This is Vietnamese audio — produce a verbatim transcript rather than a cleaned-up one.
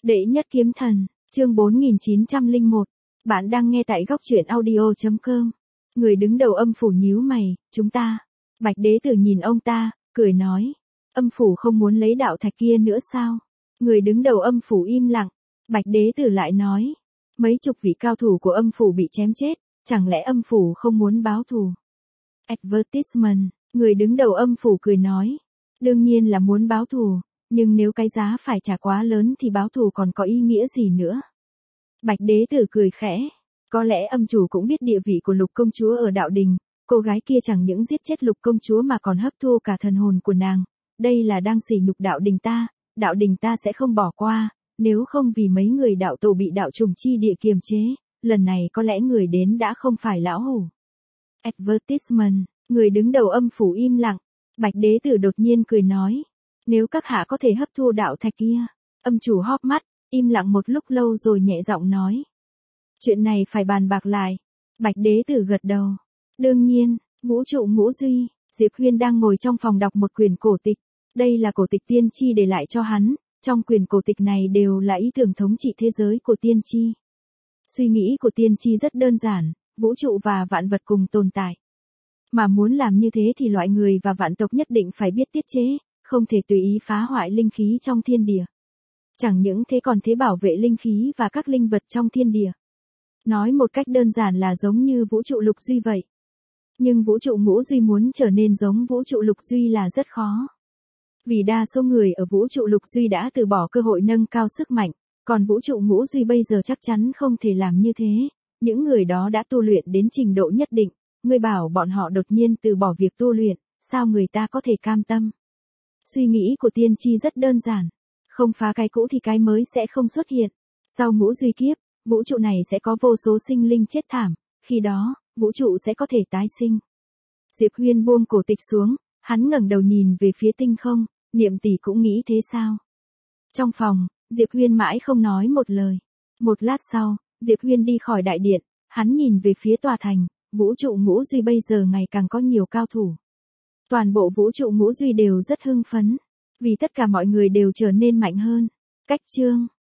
Đệ nhất kiếm thần, chương bốn nghìn chín trăm lẻ một. Bạn đang nghe tại góc truyện audio chấm com. Người đứng đầu âm phủ nhíu mày, chúng ta. Bạch đế tử nhìn ông ta, cười nói. Âm phủ không muốn lấy đạo thạch kia nữa sao? Người đứng đầu âm phủ im lặng. Bạch đế tử lại nói. Mấy chục vị cao thủ của âm phủ bị chém chết, chẳng lẽ âm phủ không muốn báo thù? Advertisement, người đứng đầu âm phủ cười nói. Đương nhiên là muốn báo thù, nhưng nếu cái giá phải trả quá lớn thì báo thù còn có ý nghĩa gì nữa? Bạch đế tử cười khẽ. Có lẽ âm chủ cũng biết địa vị của Lục công chúa ở đạo đình, cô gái kia chẳng những giết chết Lục công chúa mà còn hấp thu cả thần hồn của nàng. Đây là đang sỉ nhục đạo đình ta, đạo đình ta sẽ không bỏ qua, nếu không vì mấy người đạo tổ bị đạo trùng chi địa kiềm chế, lần này có lẽ người đến đã không phải lão hủ. Advertisement, người đứng đầu âm phủ im lặng. Bạch đế tử đột nhiên cười nói. Nếu các hạ có thể hấp thu đạo thạch kia. Âm chủ hóp mắt, im lặng một lúc lâu rồi nhẹ giọng nói. Chuyện này phải bàn bạc lại. Bạch đế tử gật đầu. Đương nhiên, vũ trụ ngũ duy, Diệp Huyên đang ngồi trong phòng đọc một quyển cổ tịch. Đây là cổ tịch tiên tri để lại cho hắn, trong quyển cổ tịch này đều là ý tưởng thống trị thế giới của tiên tri. Suy nghĩ của tiên tri rất đơn giản, vũ trụ và vạn vật cùng tồn tại. Mà muốn làm như thế thì loại người và vạn tộc nhất định phải biết tiết chế, không thể tùy ý phá hoại linh khí trong thiên địa. Chẳng những thế còn thế bảo vệ linh khí và các linh vật trong thiên địa. Nói một cách đơn giản là giống như vũ trụ lục duy vậy. Nhưng vũ trụ ngũ duy muốn trở nên giống vũ trụ lục duy là rất khó. Vì đa số người ở vũ trụ lục duy đã từ bỏ cơ hội nâng cao sức mạnh, còn vũ trụ ngũ duy bây giờ chắc chắn không thể làm như thế. Những người đó đã tu luyện đến trình độ nhất định, người bảo bọn họ đột nhiên từ bỏ việc tu luyện, sao người ta có thể cam tâm? Suy nghĩ của tiên tri rất đơn giản. Không phá cái cũ thì cái mới sẽ không xuất hiện. Sau ngũ duy kiếp, vũ trụ này sẽ có vô số sinh linh chết thảm, khi đó, vũ trụ sẽ có thể tái sinh. Diệp Huyên buông cổ tịch xuống, hắn ngẩng đầu nhìn về phía tinh không, Niệm tỷ cũng nghĩ thế sao? Trong phòng, Diệp Huyên mãi không nói một lời. Một lát sau, Diệp Huyên đi khỏi đại điện, hắn nhìn về phía tòa thành, vũ trụ ngũ duy bây giờ ngày càng có nhiều cao thủ. Toàn bộ vũ trụ ngũ duy đều rất hưng phấn, vì tất cả mọi người đều trở nên mạnh hơn. Cách chương